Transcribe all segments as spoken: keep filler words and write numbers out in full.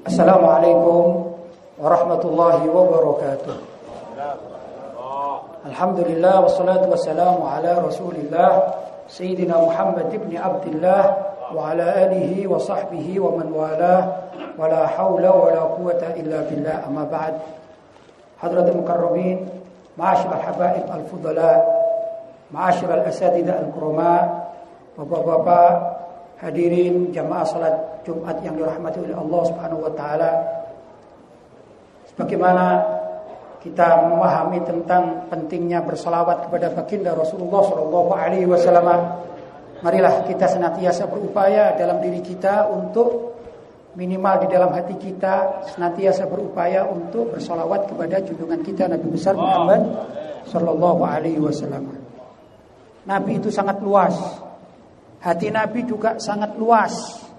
Assalamualaikum warahmatullahi wabarakatuh. Alhamdulillah wassalatu wassalamu ala Rasulillah Sayyidina Muhammad ibn Abdullah wa ala alihi wa sahbihi wa man walah wa la hawla wa la quwata illa billah. Amma ba'd. Hadratul mukarramin, ma'asyiral habaib al-fudala, ma'asyiral asatidzah al-kurama, bapak-bapak hadirin jamaah salat Jumat yang dirahmati oleh Allah Subhanahu wa taala. Sebagaimana kita memahami tentang pentingnya berselawat kepada baginda Rasulullah sallallahu alaihi wasallam, marilah kita senantiasa berupaya dalam diri kita untuk minimal di dalam hati kita senantiasa berupaya untuk berselawat kepada junjungan kita Nabi besar Muhammad sallallahu alaihi wasallam. Nabi itu sangat luas. Hati Nabi juga sangat luas.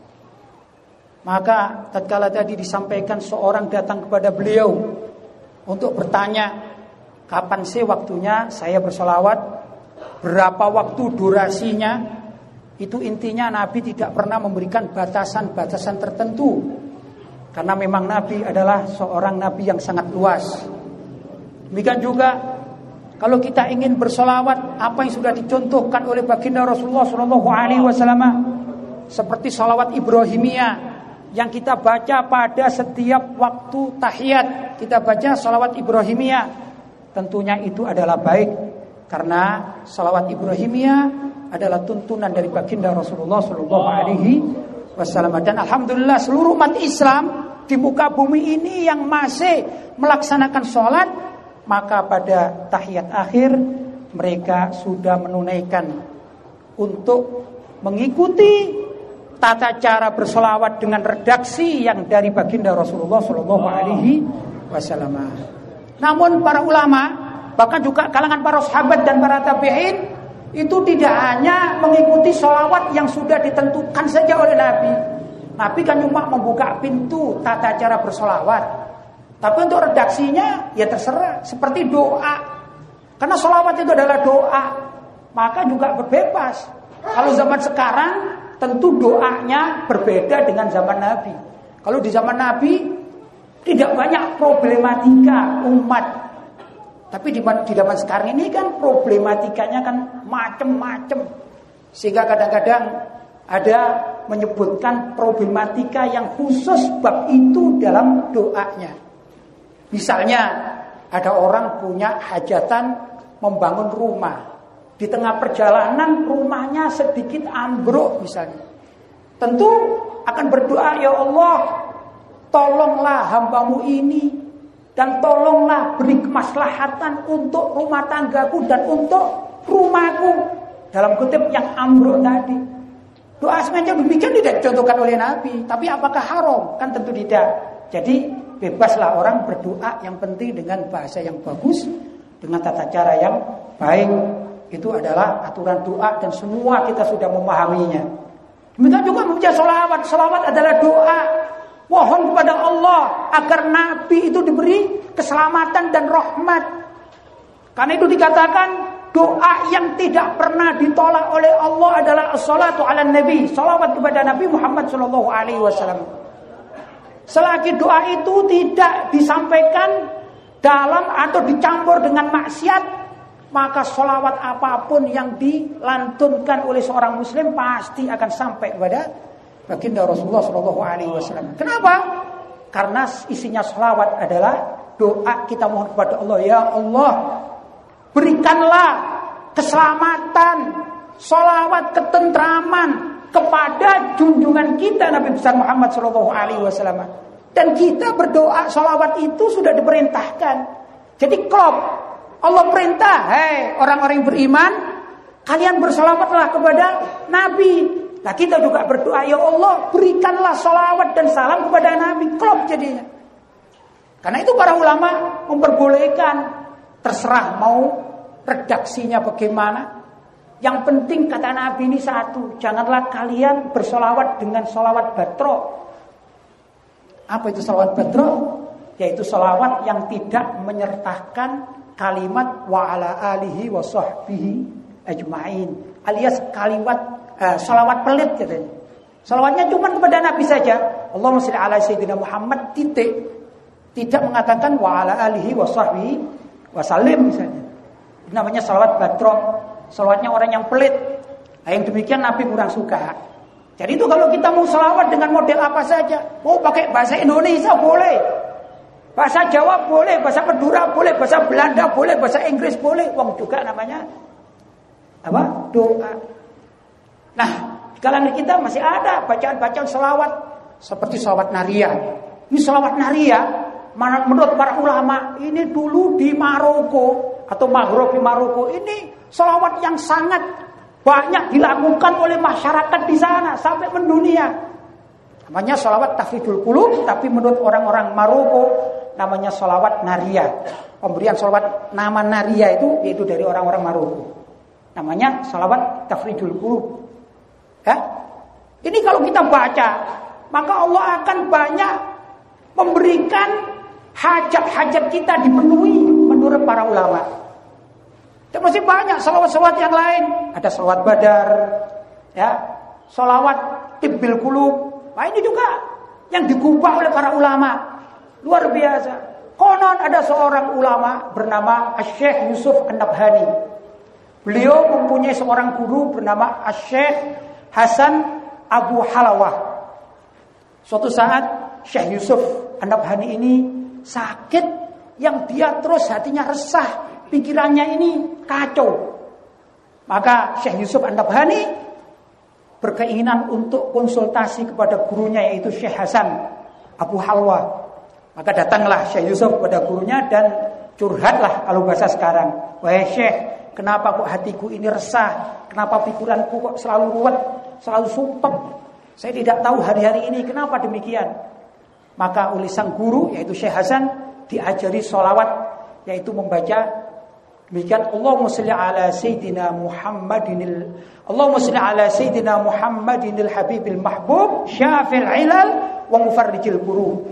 Maka tatkala tadi disampaikan seorang datang kepada beliau untuk bertanya, kapan sih waktunya saya berselawat? Berapa waktu durasinya? Itu intinya Nabi tidak pernah memberikan batasan-batasan tertentu. Karena memang Nabi adalah seorang Nabi yang sangat luas. Demikian juga kalau kita ingin berselawat, apa yang sudah dicontohkan oleh baginda Rasulullah shallallahu alaihi wasallam, seperti salawat Ibrahimiyah yang kita baca pada setiap waktu tahiyat, kita baca salawat Ibrahimiyah. Tentunya itu adalah baik, karena salawat Ibrahimiyah adalah tuntunan dari baginda Rasulullah shallallahu alaihi wasallam. Dan alhamdulillah seluruh umat Islam di muka bumi ini yang masih melaksanakan sholat, maka pada tahiyat akhir mereka sudah menunaikan untuk mengikuti tata cara berselawat dengan redaksi yang dari baginda Rasulullah shallallahu alaihi wasallam. Namun para ulama, bahkan juga kalangan para sahabat dan para tabi'in, itu tidak hanya mengikuti selawat yang sudah ditentukan saja oleh Nabi. Nabi kan cuma membuka pintu tata cara berselawat, tapi untuk redaksinya ya terserah, seperti doa. Karena selawat itu adalah doa, maka juga berbebas. Kalau zaman sekarang tentu doanya berbeda dengan zaman Nabi. Kalau di zaman Nabi tidak banyak problematika umat, tapi di, di zaman sekarang ini kan problematikanya kan macam-macam, sehingga kadang-kadang ada menyebutkan problematika yang khusus bab itu dalam doanya. Misalnya ada orang punya hajatan membangun rumah, di tengah perjalanan rumahnya sedikit ambruk misalnya. Tentu akan berdoa, ya Allah, tolonglah hambamu ini, dan tolonglah beri kemaslahatan untuk rumah tanggaku dan untuk rumahku, dalam kutip yang ambruk tadi. Doa semacam demikian tidak dicontohkan oleh Nabi. Tapi apakah haram? Kan tentu tidak. Jadi bebaslah orang berdoa, yang penting dengan bahasa yang bagus, dengan tata cara yang baik. Itu adalah aturan doa dan semua kita sudah memahaminya. Demikian juga membaca sholawat. Sholawat adalah doa. Mohon kepada Allah agar Nabi itu diberi keselamatan dan rahmat. Karena itu dikatakan doa yang tidak pernah ditolak oleh Allah adalah as-salatu ala nabi, sholawat kepada Nabi Muhammad shallallahu alaihi wasallam. Selagi doa itu tidak disampaikan dalam atau dicampur dengan maksiat, maka sholawat apapun yang dilantunkan oleh seorang muslim pasti akan sampai kepada baginda Rasulullah shallallahu alaihi wasallam. Kenapa? Karena isinya sholawat adalah doa kita mohon kepada Allah, ya Allah, berikanlah keselamatan, sholawat ketentraman kepada junjungan kita Nabi besar Muhammad shallallahu alaihi wasallam. Dan kita berdoa sholawat itu sudah diperintahkan. Jadi klop, Allah perintah, hei orang-orang yang beriman, kalian bersolawatlah kepada Nabi. Nah kita juga berdoa, ya Allah, berikanlah solawat dan salam kepada Nabi. Klop jadinya. Karena itu para ulama memperbolehkan, terserah mau redaksinya bagaimana. Yang penting kata Nabi ini satu, janganlah kalian bersolawat dengan solawat batro. Apa itu solawat batro? Yaitu solawat yang tidak menyertakan kalimat wa ala alihi wa sahbihi ajma'in, alias kalimat uh, salawat pelit katanya. Salawatnya cuma kepada Nabi saja, Allahumma sholli ala sayyidina Muhammad titik. Tidak mengatakan wa ala alihi wa sahbihi wasallim misalnya. Ini namanya salawat badrok. Salawatnya orang yang pelit. Nah, yang demikian Nabi kurang suka. Jadi itu kalau kita mau salawat dengan model apa saja, mau pakai bahasa Indonesia boleh, bahasa Jawa boleh, bahasa Madura boleh, bahasa Belanda boleh, bahasa Inggris boleh. Wong juga namanya apa? Doa. Nah, di kalangan kita masih ada bacaan-bacaan salawat seperti salawat naria. Ini salawat naria, menurut para ulama ini dulu di Maroko atau Maghrib di Maroko ini salawat yang sangat banyak dilakukan oleh masyarakat di sana sampai mendunia. Namanya salawat tafridul qulub, tapi menurut orang-orang Maroko namanya salawat naria. Pemberian salawat nama naria itu yaitu dari orang-orang Maroko. Namanya salawat tafridul qulub. Ya? Ini kalau kita baca, maka Allah akan banyak memberikan hajat-hajat kita dipenuhi menurut para ulama. Dan masih banyak salawat-salawat yang lain. Ada salawat badar, ya, salawat tibbil qulub. Nah ini juga yang digubah oleh para ulama. Luar biasa. Konon ada seorang ulama bernama Asy-Syaikh Yusuf An-Nabhani. Beliau mempunyai seorang guru bernama Asy-Syaikh Hasan Abu Halawah. Suatu saat Syekh Yusuf An-Nabhani ini sakit yang dia terus hatinya resah. Pikirannya ini kacau. Maka Syekh Yusuf An-Nabhani berkeinginan untuk konsultasi kepada gurunya yaitu Syekh Hasan Abu Halwa. Maka datanglah Syekh Yusuf kepada gurunya dan curhatlah kalau bahasa sekarang. Wahai Syekh, kenapa kok hatiku ini resah? Kenapa pikiranku kok selalu ruwet, selalu sumpek? Saya tidak tahu hari-hari ini kenapa demikian. Maka oleh sang guru yaitu Syekh Hasan diajari sholawat yaitu membaca demikian Allahumma sholli ala sayyidina Muhammadinil Allahumma sholli ala sayyidina Muhammadinil habibil mahbub syafil ilal wa mufarrijil qulub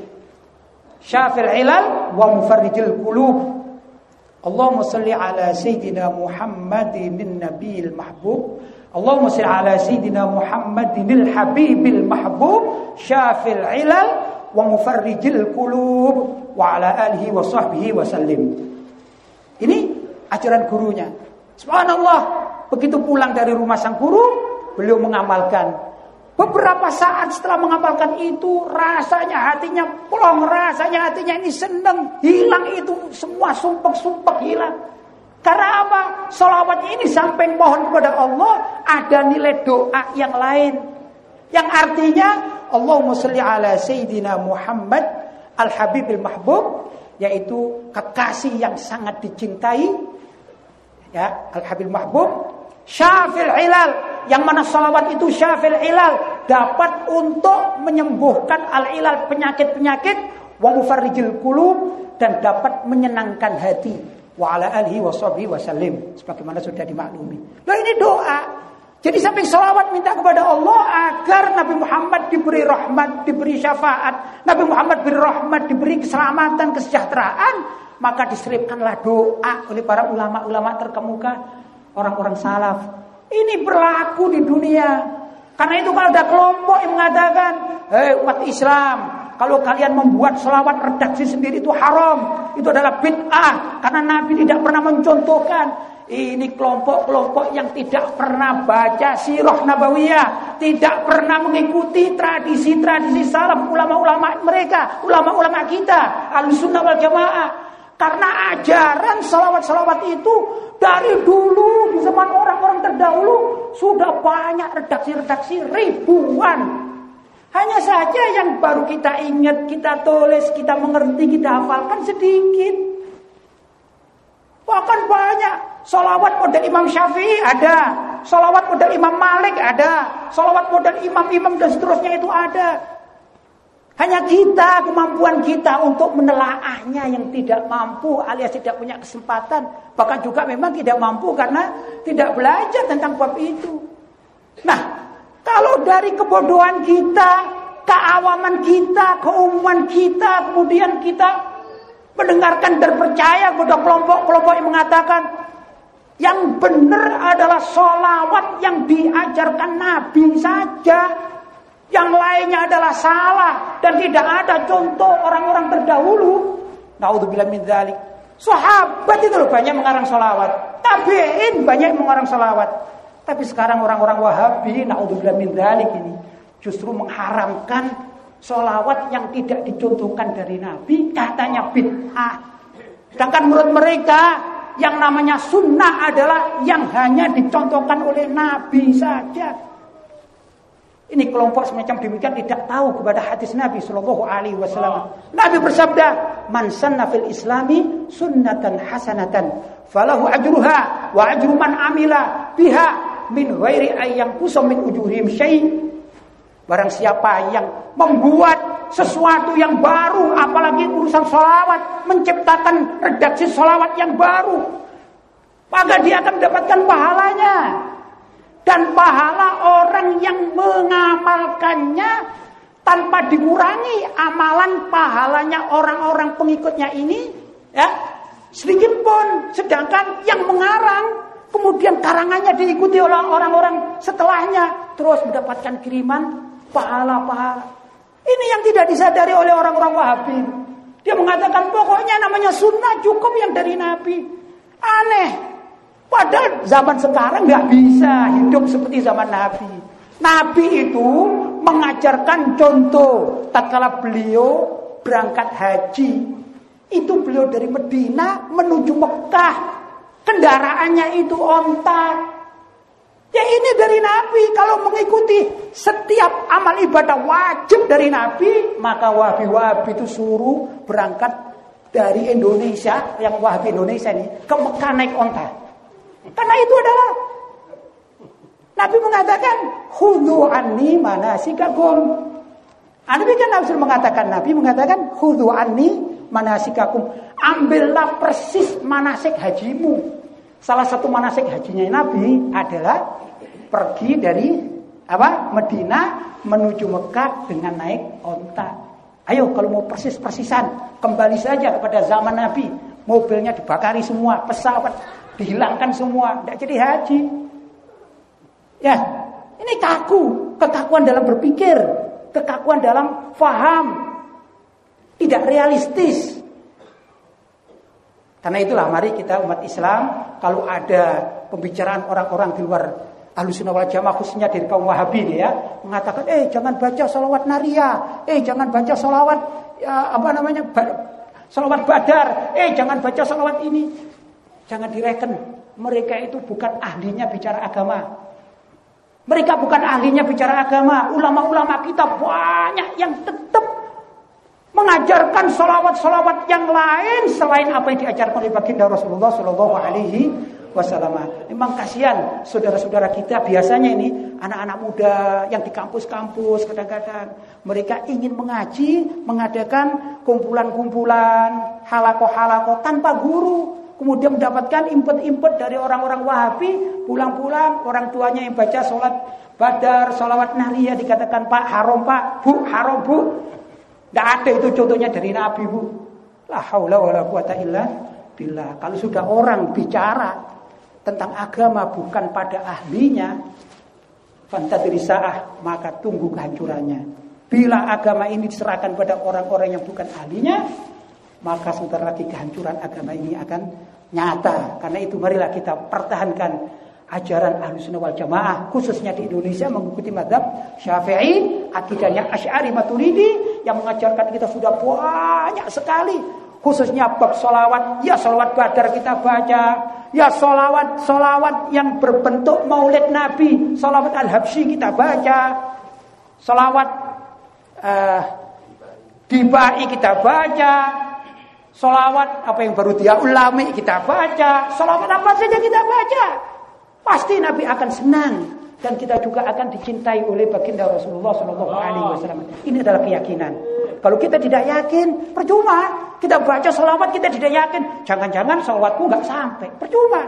syafil ilal wa mufarrijil qulub Allahumma sholli ala sayyidina Muhammadinin nabiyil mahbub Allahumma sholli ala sayyidina Muhammadinil habibil mahbub syafil ilal wa mufarrijil qulub wa ala alihi wa sahbihi wa sallim. Ini ajaran gurunya. Subhanallah, begitu pulang dari rumah sang guru, beliau mengamalkan. Beberapa saat setelah mengamalkan itu, rasanya hatinya plong, rasanya hatinya ini senang, hilang itu semua sumpek-sumpek hilang. Karena apa? Sholawat ini sampai mohon kepada Allah ada nilai doa yang lain, yang artinya Allahumma sholli ala sayyidina Muhammad al-habibil mahbub, yaitu kekasih yang sangat dicintai, ya, al-habil mahbub, syafil ilal, yang mana salawat itu syafil ilal, dapat untuk menyembuhkan al-ilal, penyakit-penyakit, wa mufarrijil qulub, dan dapat menyenangkan hati, wa ala alihi wa sahbihi wa sallim, sebagaimana sudah dimaklumi. Nah ini doa. Jadi sampai salawat minta kepada Allah agar Nabi Muhammad diberi rahmat, diberi syafaat, Nabi Muhammad diberi rahmat, diberi keselamatan, kesejahteraan, maka diselipkanlah doa oleh para ulama-ulama terkemuka, orang-orang salaf. Ini berlaku di dunia. Karena itu kalau ada kelompok yang mengatakan, hei umat Islam, kalau kalian membuat selawat redaksi sendiri itu haram, itu adalah bid'ah, karena Nabi tidak pernah mencontohkan. Ini kelompok-kelompok yang tidak pernah baca sirah nabawiyah, tidak pernah mengikuti tradisi-tradisi salaf ulama-ulama mereka, ulama-ulama kita, Ahlussunnah wal Jamaah. Karena ajaran salawat-salawat itu dari dulu di zaman orang-orang terdahulu sudah banyak redaksi-redaksi ribuan. Hanya saja yang baru kita ingat, kita tulis, kita mengerti, kita hafalkan sedikit. Bahkan banyak salawat model Imam Syafi'i ada, salawat model Imam Malik ada, salawat model imam-imam dan seterusnya itu ada. Hanya kita, kemampuan kita untuk menelaahnya yang tidak mampu alias tidak punya kesempatan, bahkan juga memang tidak mampu karena tidak belajar tentang bab itu. Nah, kalau dari kebodohan kita, keawaman kita, keumuman kita, kemudian kita mendengarkan dan percaya kepada kelompok-kelompok yang mengatakan yang benar adalah sholawat yang diajarkan Nabi saja. yang lainnya adalah salah dan tidak ada contoh orang-orang terdahulu. Naudzubillah min dzalik. Sahabat itu loh banyak mengarang sholawat, tabi'in banyak mengarang sholawat. Tapi sekarang orang-orang Wahabi, naudzubillah min dzalik ini justru mengharamkan sholawat yang tidak dicontohkan dari Nabi, katanya bid'ah. Sedangkan menurut mereka yang namanya sunnah adalah yang hanya dicontohkan oleh Nabi saja. Ini kelompok semacam demikian tidak tahu kepada hadis Nabi Shallallahu Alaihi Wasallam. Nabi bersabda, "Man sanna fil Islami sunnatan hasanatan, falahu ajruha wa ajru man amila biha min ghairi ayyam kusam min ujurihim syai'." Barang siapa yang membuat sesuatu yang baru, apalagi urusan sholawat, menciptakan redaksi sholawat yang baru, maka dia akan mendapatkan pahalanya. Dan pahala orang yang mengamalkannya tanpa dikurangi amalan pahalanya orang-orang pengikutnya ini, ya, sedikit pun. Sedangkan yang mengarang, kemudian karangannya diikuti oleh orang-orang setelahnya, terus mendapatkan kiriman pahala-pahala. Ini yang tidak disadari oleh orang-orang Wahabi. Dia mengatakan pokoknya namanya sunnah cukup yang dari Nabi. Aneh. Padahal zaman sekarang nggak bisa hidup seperti zaman Nabi. Nabi itu mengajarkan contoh. Tatkala beliau berangkat haji, itu beliau dari Medina menuju Mekah. Kendaraannya itu onta. Ya ini dari Nabi. Kalau mengikuti setiap amal ibadah wajib dari Nabi, maka Wahabi-Wahabi itu suruh berangkat dari Indonesia, yang Wahabi Indonesia ini, ke Mekah naik onta. Karena itu adalah Nabi mengatakan khudhu anni manasikakum. Nabi kan langsung mengatakan Nabi mengatakan khudhu anni manasikakum. Ambillah persis manasik hajimu. Salah satu manasik hajinya Nabi adalah pergi dari apa? Medina menuju Mekah dengan naik onta. Ayo kalau mau persis-persisan, kembali saja kepada zaman Nabi. Mobilnya dibakari semua, pesawat dihilangkan semua, tidak jadi haji. Ya, ini kaku, kekakuan dalam berpikir, kekakuan dalam faham, tidak realistis. Karena itulah mari kita umat Islam, kalau ada pembicaraan orang-orang di luar Ahlussunnah wal Jamaah, khususnya dari kaum Wahabi ya, mengatakan, eh jangan baca sholawat naria, eh jangan baca sholawat ya, apa namanya, sholawat badar, eh jangan baca sholawat ini. Jangan direken, mereka itu bukan ahlinya bicara agama. Mereka bukan ahlinya bicara agama. Ulama-ulama kita banyak yang tetap mengajarkan sholawat-sholawat yang lain selain apa yang diajarkan oleh baginda Rasulullah Shallallahu Alaihi Wasallam. Memang kasihan saudara-saudara kita biasanya ini anak-anak muda yang di kampus-kampus kadang-kadang mereka ingin mengaji, mengadakan kumpulan-kumpulan, halaqah-halaqah tanpa guru. Kemudian mendapatkan input-input dari orang-orang Wahabi, pulang-pulang orang tuanya yang baca sholat badar, sholawat naria dikatakan Pak haram Pak, Bu haram Bu. Tidak ada itu contohnya dari Nabi Bu. La haula wala quwata illa billah. Kalau sudah orang bicara tentang agama bukan pada ahlinya, fantadrisaah, maka tunggu kehancurannya. Bila agama ini diserahkan pada orang-orang yang bukan ahlinya, maka sebentar lagi kehancuran agama ini akan nyata. Karena itu marilah kita pertahankan ajaran Ahlussunnah wal Jamaah, khususnya di Indonesia mengikuti mazhab Syafi'i, akidahnya Asy'ari Maturidi yang mengajarkan kita sudah banyak sekali. Khususnya bab sholawat, ya sholawat badar kita baca, ya sholawat sholawat yang berbentuk maulid Nabi, sholawat al-Habsyi kita baca, sholawat uh, dibai kita baca, sholawat apa yang baru dia ulami kita baca, sholawat apa saja kita baca. Pasti Nabi akan senang dan kita juga akan dicintai oleh baginda Rasulullah Shallallahu Alaihi Wasallam. Ini adalah keyakinan. Kalau kita tidak yakin, percuma. Kita baca sholawat kita tidak yakin, jangan-jangan sholawatku nggak sampai, percuma.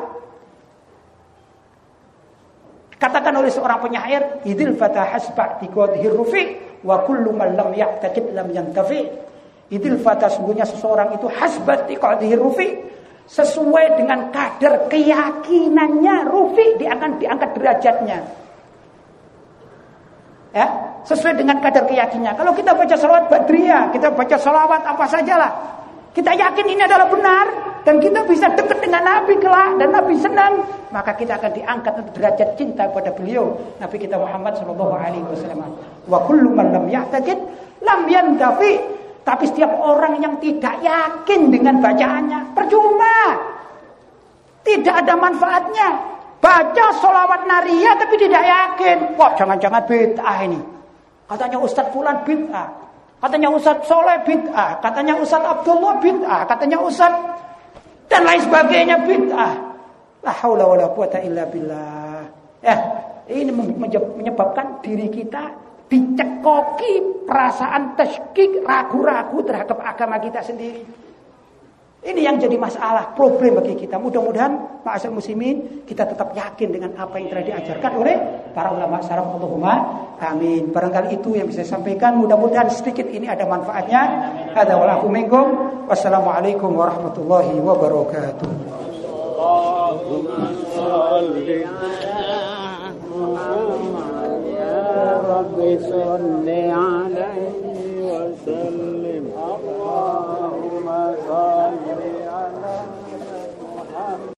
Katakan oleh seorang penyair, idil fatah hasba tiqadhir rufi wa kullu man lam ya'taqid lam yantafi. Idil fatah sungguhnya seseorang itu hasba tiqadhir rufi, sesuai dengan kadar keyakinannya, rufi dia akan diangkat derajatnya. Ya, sesuai dengan kadar keyakinannya. Kalau kita baca salawat badriyah, kita baca salawat apa sajalah, kita yakin ini adalah benar dan kita bisa dekat dengan Nabi kelak dan Nabi senang, maka kita akan diangkat untuk derajat cinta kepada beliau, Nabi kita Muhammad sallallahu alaihi wasallam. Wa kullu man lam ya'taqid lam yandafi. Tapi setiap orang yang tidak yakin dengan bacaannya, percuma. Tidak ada manfaatnya. Baca sholawat nariyah tapi tidak yakin. Wah, jangan-jangan bid'ah ini. Katanya Ustadz Fulan bid'ah. Katanya Ustadz Soleh bid'ah. Katanya Ustadz Abdullah bid'ah. Katanya Ustadz dan lain sebagainya bid'ah. La haula wala quwata illa billah. Eh, ini menyebabkan diri kita dicekoki perasaan tasykik, ragu-ragu terhadap agama kita sendiri. Ini yang jadi masalah, problem bagi kita. Mudah-mudahan ma'asyiral muslimin kita tetap yakin dengan apa yang telah diajarkan oleh para ulama salaf. Allahumma amin. Barangkali itu yang bisa saya sampaikan. Mudah-mudahan sedikit ini ada manfaatnya. Hadza walakum minkum. Wassalamualaikum warahmatullahi wabarakatuh. Allahumma shalli ala Muhammad Rabbi salli alaihi wa sallim.